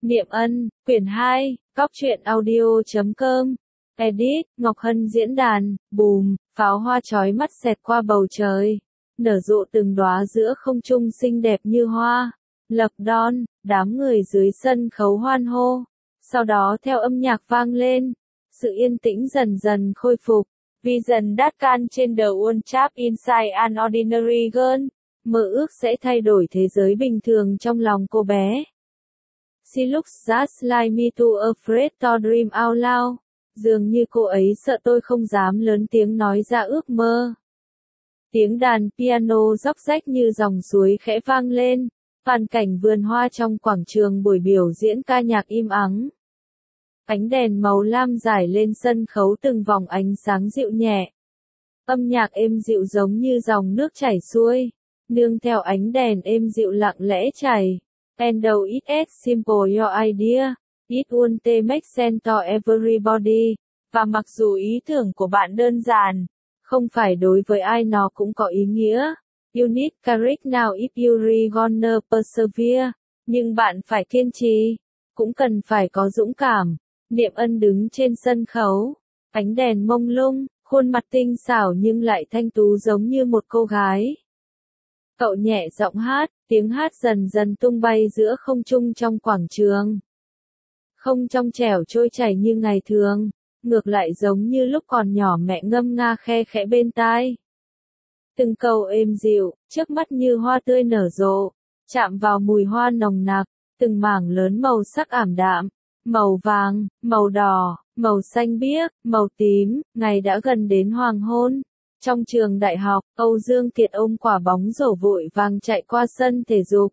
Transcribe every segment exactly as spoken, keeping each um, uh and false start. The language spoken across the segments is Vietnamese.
Niệm Ân, quyển hai, góc truyện audio chấm com. Edit, Ngọc Hân diễn đàn, bùm, pháo hoa chói mắt xẹt qua bầu trời. Nở rộ từng đóa giữa không trung xinh đẹp như hoa. Lập đon, đám người dưới sân khấu hoan hô. Sau đó theo âm nhạc vang lên, sự yên tĩnh dần dần khôi phục. Vision that can trên The One Chap Inside an Ordinary Girl. Mơ ước sẽ thay đổi thế giới bình thường trong lòng cô bé. She looks just like me too afraid to dream out loud. Dường như cô ấy sợ tôi không dám lớn tiếng nói ra ước mơ. Tiếng đàn piano róc rách như dòng suối khẽ vang lên. Toàn cảnh vườn hoa trong quảng trường buổi biểu diễn ca nhạc im ắng. Ánh đèn màu lam rải lên sân khấu từng vòng ánh sáng dịu nhẹ. Âm nhạc êm dịu giống như dòng nước chảy xuôi. Nương theo ánh đèn êm dịu lặng lẽ chảy. And though it is simple your idea, it won't make sense to everybody. Và mặc dù ý tưởng của bạn đơn giản, không phải đối với ai nó cũng có ý nghĩa. You need courage now if you really gonna persevere. Nhưng bạn phải kiên trì, cũng cần phải có dũng cảm. Niệm Ân đứng trên sân khấu, ánh đèn mông lung, khuôn mặt tinh xảo nhưng lại thanh tú giống như một cô gái. Cậu nhẹ giọng hát, tiếng hát dần dần tung bay giữa không trung trong quảng trường. Không trong trẻo trôi chảy như ngày thường, ngược lại giống như lúc còn nhỏ mẹ ngâm nga khe khẽ bên tai. Từng câu êm dịu, trước mắt như hoa tươi nở rộ, chạm vào mùi hoa nồng nặc, từng mảng lớn màu sắc ảm đạm, màu vàng, màu đỏ, màu xanh biếc, màu tím, ngày đã gần đến hoàng hôn. Trong trường đại học, Âu Dương Kiệt ôm quả bóng rổ vội vàng chạy qua sân thể dục.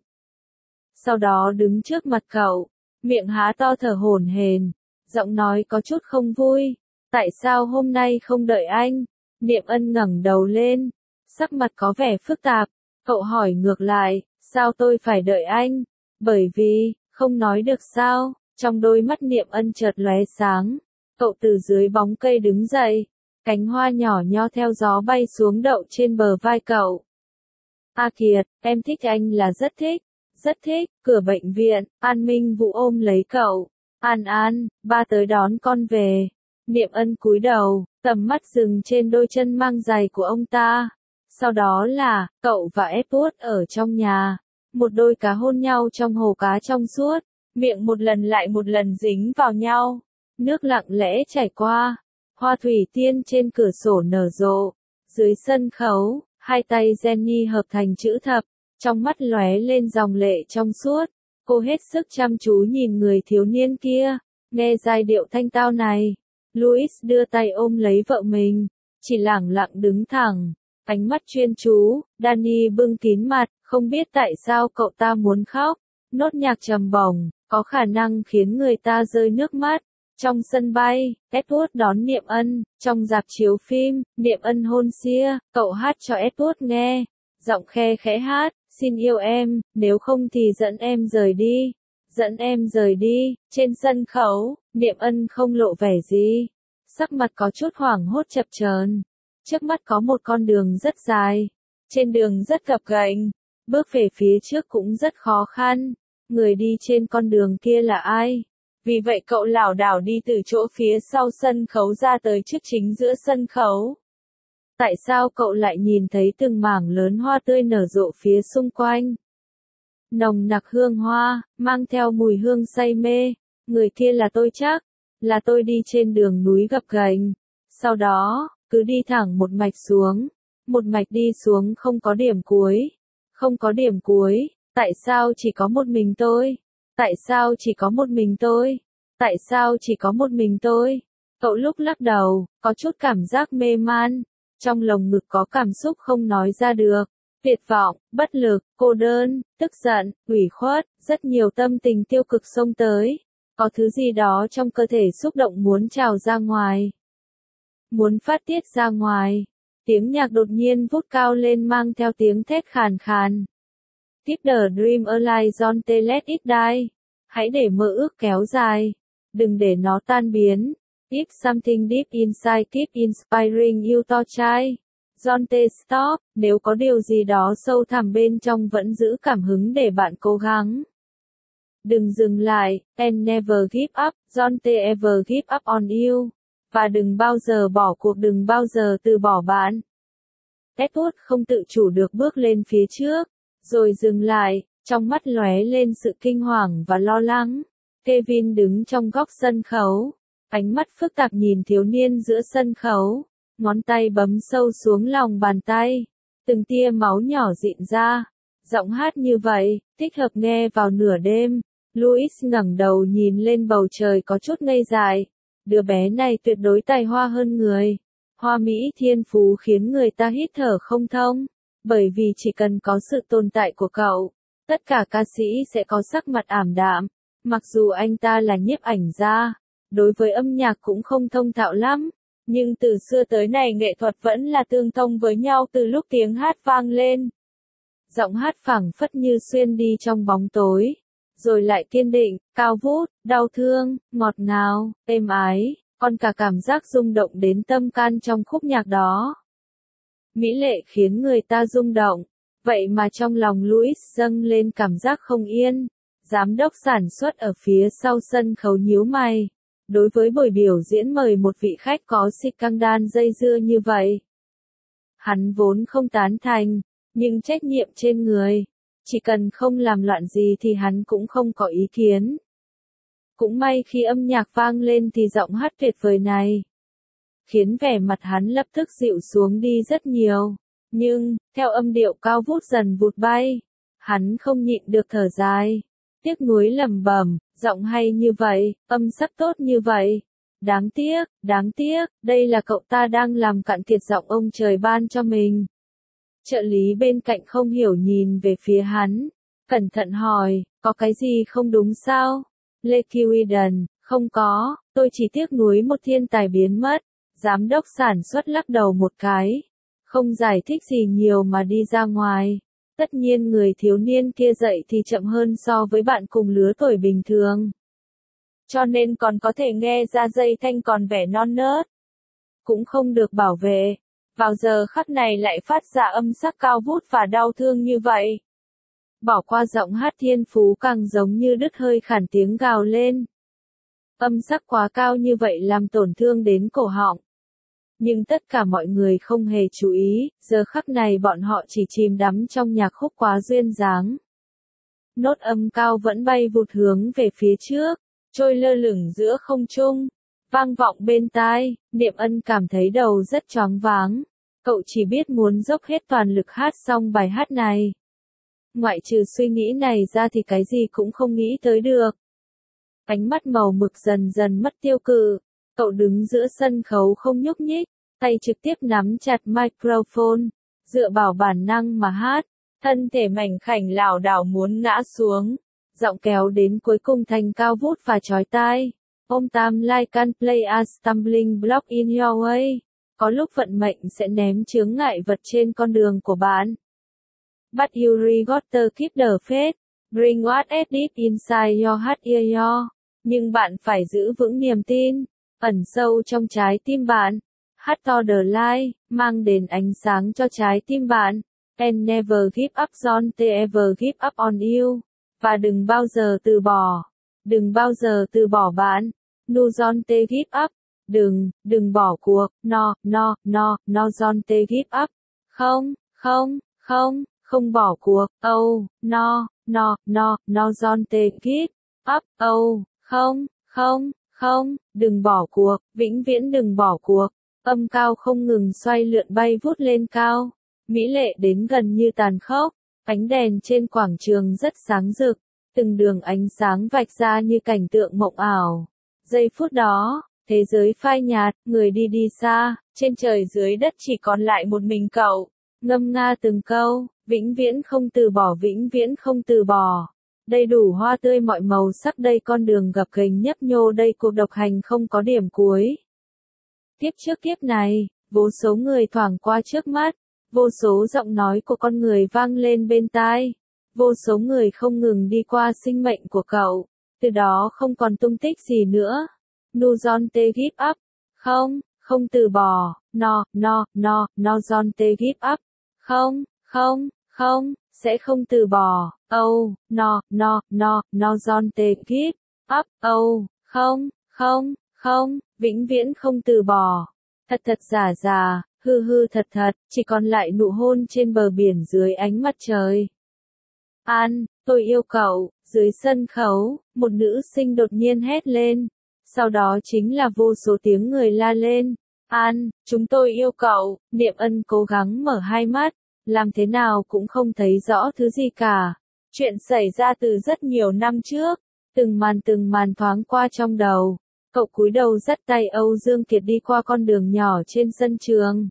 Sau đó đứng trước mặt cậu, miệng há to thở hổn hển, giọng nói có chút không vui. Tại sao hôm nay không đợi anh? Niệm Ân ngẩng đầu lên, sắc mặt có vẻ phức tạp. Cậu hỏi ngược lại, sao tôi phải đợi anh? Bởi vì, không nói được sao? Trong đôi mắt Niệm Ân chợt lóe sáng. Cậu từ dưới bóng cây đứng dậy. Cánh hoa nhỏ nho theo gió bay xuống đậu trên bờ vai cậu. A Kiệt, em thích anh là rất thích, rất thích. Cửa bệnh viện, An Minh Vũ ôm lấy cậu. An An, ba tới đón con về. Niệm Ân cúi đầu, tầm mắt dừng trên đôi chân mang giày của ông ta. Sau đó là, cậu và Edward ở trong nhà. Một đôi cá hôn nhau trong hồ cá trong suốt, miệng một lần lại một lần dính vào nhau. Nước lặng lẽ chảy qua. Hoa thủy tiên trên cửa sổ nở rộ. Dưới sân khấu, hai tay Jenny hợp thành chữ thập, trong mắt lóe lên dòng lệ trong suốt. Cô hết sức chăm chú nhìn người thiếu niên kia, nghe giai điệu thanh tao này. Louis đưa tay ôm lấy vợ mình, chỉ lẳng lặng đứng thẳng, ánh mắt chuyên chú. Danny bưng kín mặt, không biết tại sao cậu ta muốn khóc. Nốt nhạc trầm bổng, có khả năng khiến người ta rơi nước mắt. Trong sân bay, Edward đón Niệm Ân. Trong rạp chiếu phim, Niệm Ân hôn Sia, cậu hát cho Edward nghe. Giọng khe khẽ hát, xin yêu em, nếu không thì dẫn em rời đi. Dẫn em rời đi. Trên sân khấu, Niệm Ân không lộ vẻ gì. Sắc mặt có chút hoảng hốt chập chờn. Trước mắt có một con đường rất dài. Trên đường rất gập ghềnh. Bước về phía trước cũng rất khó khăn. Người đi trên con đường kia là ai? Vì vậy cậu lảo đảo đi từ chỗ phía sau sân khấu ra tới trước chính giữa sân khấu. Tại sao cậu lại nhìn thấy từng mảng lớn hoa tươi nở rộ phía xung quanh? Nồng nặc hương hoa, mang theo mùi hương say mê. Người kia là tôi chắc. Là tôi đi trên đường núi gập ghềnh. Sau đó, cứ đi thẳng một mạch xuống. Một mạch đi xuống không có điểm cuối. Không có điểm cuối. Tại sao chỉ có một mình tôi? Tại sao chỉ có một mình tôi? Tại sao chỉ có một mình tôi? Cậu lúc lắc đầu, có chút cảm giác mê man. Trong lồng ngực có cảm xúc không nói ra được. Tuyệt vọng, bất lực, cô đơn, tức giận, ủy khuất, rất nhiều tâm tình tiêu cực xông tới. Có thứ gì đó trong cơ thể xúc động muốn trào ra ngoài. Muốn phát tiết ra ngoài. Tiếng nhạc đột nhiên vút cao lên mang theo tiếng thét khàn khàn. Keep the dream alive, don't let it die. Hãy để mơ ước kéo dài. Đừng để nó tan biến. If something deep inside keep inspiring you to try. Don't stop. Nếu có điều gì đó sâu thẳm bên trong vẫn giữ cảm hứng để bạn cố gắng. Đừng dừng lại, and never give up, don't ever give up on you. Và đừng bao giờ bỏ cuộc, đừng bao giờ từ bỏ bạn. Edward không tự chủ được bước lên phía trước, rồi dừng lại, trong mắt lóe lên sự kinh hoàng và lo lắng. Kevin đứng trong góc sân khấu, ánh mắt phức tạp nhìn thiếu niên giữa sân khấu, ngón tay bấm sâu xuống lòng bàn tay, từng tia máu nhỏ rịn ra. Giọng hát như vậy, thích hợp nghe vào nửa đêm. Louis ngẩng đầu nhìn lên bầu trời có chút ngây dại. Đứa bé này tuyệt đối tài hoa hơn người. Hoa mỹ thiên phú khiến người ta hít thở không thông. Bởi vì chỉ cần có sự tồn tại của cậu, tất cả ca sĩ sẽ có sắc mặt ảm đạm. Mặc dù anh ta là nhiếp ảnh gia, đối với âm nhạc cũng không thông thạo lắm. Nhưng từ xưa tới nay nghệ thuật vẫn là tương thông với nhau từ lúc tiếng hát vang lên. Giọng hát phảng phất như xuyên đi trong bóng tối, rồi lại kiên định, cao vút, đau thương, ngọt ngào, êm ái, còn cả cảm giác rung động đến tâm can trong khúc nhạc đó. Mỹ lệ khiến người ta rung động, vậy mà trong lòng Louis dâng lên cảm giác không yên. Giám đốc sản xuất ở phía sau sân khấu nhíu mày. Đối với buổi biểu diễn mời một vị khách có scandal dây dưa như vậy, hắn vốn không tán thành, nhưng trách nhiệm trên người, chỉ cần không làm loạn gì thì hắn cũng không có ý kiến. Cũng may khi âm nhạc vang lên thì giọng hát tuyệt vời này khiến vẻ mặt hắn lập tức dịu xuống đi rất nhiều. Nhưng, theo âm điệu cao vút dần vụt bay, hắn không nhịn được thở dài. Tiếc nuối lẩm bẩm, giọng hay như vậy, âm sắc tốt như vậy. Đáng tiếc, đáng tiếc, đây là cậu ta đang làm cạn kiệt giọng ông trời ban cho mình. Trợ lý bên cạnh không hiểu nhìn về phía hắn, cẩn thận hỏi, có cái gì không đúng sao? Lê Kiwidan, không có, tôi chỉ tiếc nuối một thiên tài biến mất. Giám đốc sản xuất lắc đầu một cái, không giải thích gì nhiều mà đi ra ngoài. Tất nhiên người thiếu niên kia dậy thì chậm hơn so với bạn cùng lứa tuổi bình thường, cho nên còn có thể nghe ra dây thanh còn vẻ non nớt, cũng không được bảo vệ. Vào giờ khắc này lại phát ra âm sắc cao vút và đau thương như vậy. Bỏ qua giọng hát thiên phú càng giống như đứt hơi khản tiếng gào lên. Âm sắc quá cao như vậy làm tổn thương đến cổ họng. Nhưng tất cả mọi người không hề chú ý, giờ khắc này bọn họ chỉ chìm đắm trong nhạc khúc quá duyên dáng. Nốt âm cao vẫn bay vụt hướng về phía trước, trôi lơ lửng giữa không trung, vang vọng bên tai. Niệm Ân cảm thấy đầu rất choáng váng. Cậu chỉ biết muốn dốc hết toàn lực hát xong bài hát này. Ngoại trừ suy nghĩ này ra thì cái gì cũng không nghĩ tới được. Ánh mắt màu mực dần dần mất tiêu cự. Cậu đứng giữa sân khấu không nhúc nhích, tay trực tiếp nắm chặt microphone, dựa vào bản năng mà hát, thân thể mảnh khảnh lảo đảo muốn ngã xuống. Giọng kéo đến cuối cùng thành cao vút và chói tai. Om tam like can play a stumbling block in your way. Có lúc vận mệnh sẽ ném chướng ngại vật trên con đường của bạn. But you gotta keep the faith. Bring what is deep inside your heart ear. Nhưng bạn phải giữ vững niềm tin ẩn sâu trong trái tim bạn. Hát to the light, mang đến ánh sáng cho trái tim bạn. And never give up, don't ever give up on you. Và đừng bao giờ từ bỏ. Đừng bao giờ từ bỏ bạn. No don't give up. Đừng, đừng bỏ cuộc. No, no, no, no don't give up. Không, không, không, không bỏ cuộc. Oh, no, no, no, no don't give up. Oh, không, không, không, đừng bỏ cuộc, vĩnh viễn đừng bỏ cuộc. Âm cao không ngừng xoay lượn bay vút lên cao. Mỹ lệ đến gần như tàn khốc. Ánh đèn trên quảng trường rất sáng rực. Từng đường ánh sáng vạch ra như cảnh tượng mộng ảo. Giây phút đó, thế giới phai nhạt, người đi đi xa, trên trời dưới đất chỉ còn lại một mình cậu. Ngâm nga từng câu, vĩnh viễn không từ bỏ, vĩnh viễn không từ bỏ. Đầy đủ hoa tươi mọi màu sắc, đây con đường gập ghềnh nhấp nhô, đây cuộc độc hành không có điểm cuối. Tiếp trước tiếp này, vô số người thoảng qua trước mắt, vô số giọng nói của con người vang lên bên tai, vô số người không ngừng đi qua sinh mệnh của cậu, từ đó không còn tung tích gì nữa. No don't give up. Không, không từ bỏ. No, no, no, no don't give up. Không, không, không, sẽ không từ bỏ. Oh, no, no, no, no don't take it up. Oh, không, không, không, vĩnh viễn không từ bỏ. Thật thật giả giả, hư hư thật thật, chỉ còn lại nụ hôn trên bờ biển dưới ánh mặt trời. An, tôi yêu cậu. Dưới sân khấu, một nữ sinh đột nhiên hét lên. Sau đó chính là vô số tiếng người la lên. An, chúng tôi yêu cậu. Niệm Ân cố gắng mở hai mắt, làm thế nào cũng không thấy rõ thứ gì cả. Chuyện xảy ra từ rất nhiều năm trước, từng màn từng màn thoáng qua trong đầu. Cậu cúi đầu dắt tay Âu Dương Kiệt đi qua con đường nhỏ trên sân trường.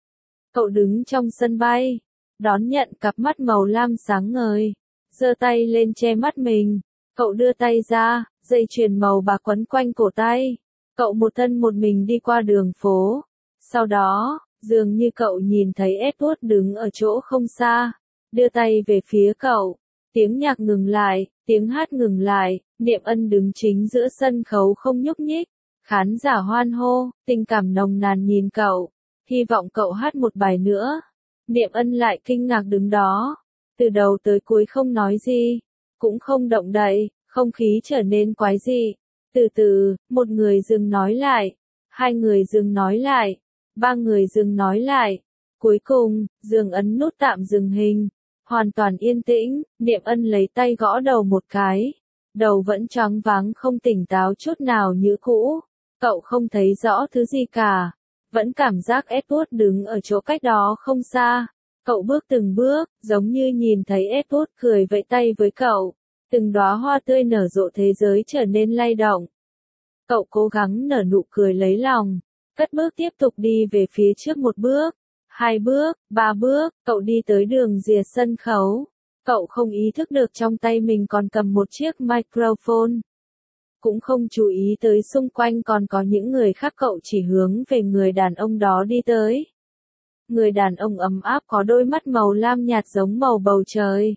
Cậu đứng trong sân bay, đón nhận cặp mắt màu lam sáng ngời, giơ tay lên che mắt mình. Cậu đưa tay ra, dây chuyền màu bạc quấn quanh cổ tay. Cậu một thân một mình đi qua đường phố. Sau đó, dường như cậu nhìn thấy Edward đứng ở chỗ không xa, đưa tay về phía cậu. Tiếng nhạc ngừng lại, tiếng hát ngừng lại, Niệm Ân đứng chính giữa sân khấu không nhúc nhích. Khán giả hoan hô, tình cảm nồng nàn nhìn cậu, hy vọng cậu hát một bài nữa. Niệm Ân lại kinh ngạc đứng đó, từ đầu tới cuối không nói gì, cũng không động đậy, không khí trở nên quái dị. Từ từ, một người dừng nói lại, hai người dừng nói lại, ba người dừng nói lại. Cuối cùng, Dương ấn nút tạm dừng hình. Hoàn toàn yên tĩnh, Niệm Ân lấy tay gõ đầu một cái. Đầu vẫn choáng váng không tỉnh táo chút nào như cũ. Cậu không thấy rõ thứ gì cả. Vẫn cảm giác Edward đứng ở chỗ cách đó không xa. Cậu bước từng bước, giống như nhìn thấy Edward cười vẫy tay với cậu. Từng đóa hoa tươi nở rộ thế giới trở nên lay động. Cậu cố gắng nở nụ cười lấy lòng. Cất bước tiếp tục đi về phía trước một bước. Hai bước, ba bước, cậu đi tới đường rìa sân khấu. Cậu không ý thức được trong tay mình còn cầm một chiếc microphone. Cũng không chú ý tới xung quanh còn có những người khác, cậu chỉ hướng về người đàn ông đó đi tới. Người đàn ông ấm áp có đôi mắt màu lam nhạt giống màu bầu trời.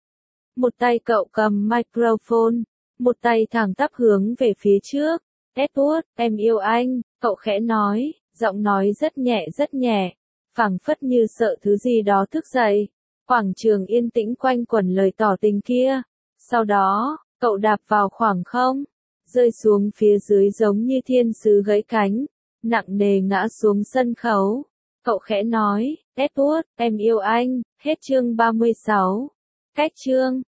Một tay cậu cầm microphone, một tay thẳng tắp hướng về phía trước. Edward, em yêu anh, cậu khẽ nói, giọng nói rất nhẹ rất nhẹ, phảng phất như sợ thứ gì đó thức dậy. Quảng trường yên tĩnh quanh quẩn lời tỏ tình kia. Sau đó, cậu đạp vào khoảng không, rơi xuống phía dưới giống như thiên sứ gãy cánh, nặng nề ngã xuống sân khấu. Cậu khẽ nói, Edward, em yêu anh. Hết chương ba mươi sáu. Cách chương